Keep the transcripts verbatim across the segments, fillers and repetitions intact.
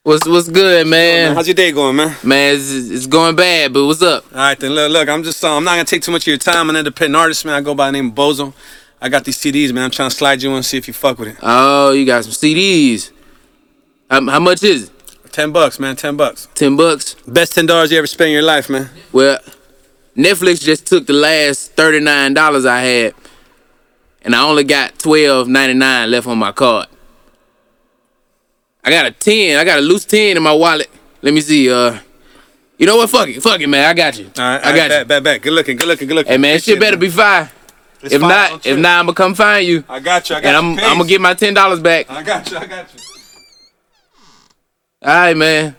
What's what's good, man? How's your day going, man? Man, it's, it's going bad, but what's up? All right, then look, look. I'm just, uh, I'm not gonna take too much of your time. I'm an independent artist, man. I go by the name of Bozo. I got these C Ds, man. I'm trying to slide you in and see if you fuck with it. Oh, you got some C Ds. How, how much is it? Ten bucks, man. Ten bucks. Ten bucks. Best ten dollars you ever spent in your life, man. Well, Netflix just took the last thirty nine dollars I had, and I only got twelve ninety nine left on my card. I got a ten. I got a loose ten in my wallet. Let me see. Uh, you know what? Fuck it. Fuck it, man. I got you. All right, I got all right, you. bet, bet, bet. Good looking, good looking, good looking. Hey, man, Good shit better man. be fire. It's If fine, not, don't if trip. not, I'ma come find you. I got you. I got and you. I'm I'm gonna get my ten dollars back. I got you. I got you. All right, man.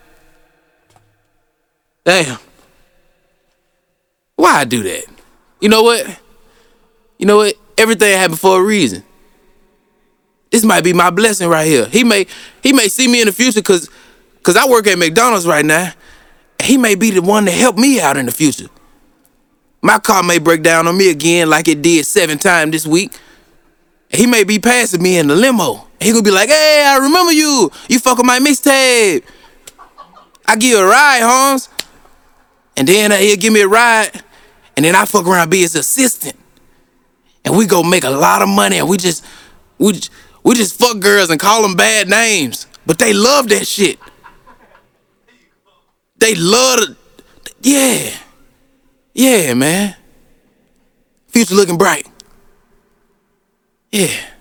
Damn. Why I do that? You know what? You know what? Everything happened for a reason. This might be my blessing right here. He may he may see me in the future cause cause I work at McDonald's right now. He may be the one to help me out in the future. My car may break down on me again like it did seven times this week. He may be passing me in the limo. He gonna be like, hey, I remember you. You fuck with my mixtape. I give you a ride, Holmes. And then he'll give me a ride. And then I fuck around and be his assistant. And we go make a lot of money. And we just, we just, we just fuck girls and call them bad names. But they love that shit. They love it. Yeah. Yeah, man. Future looking bright. Yeah.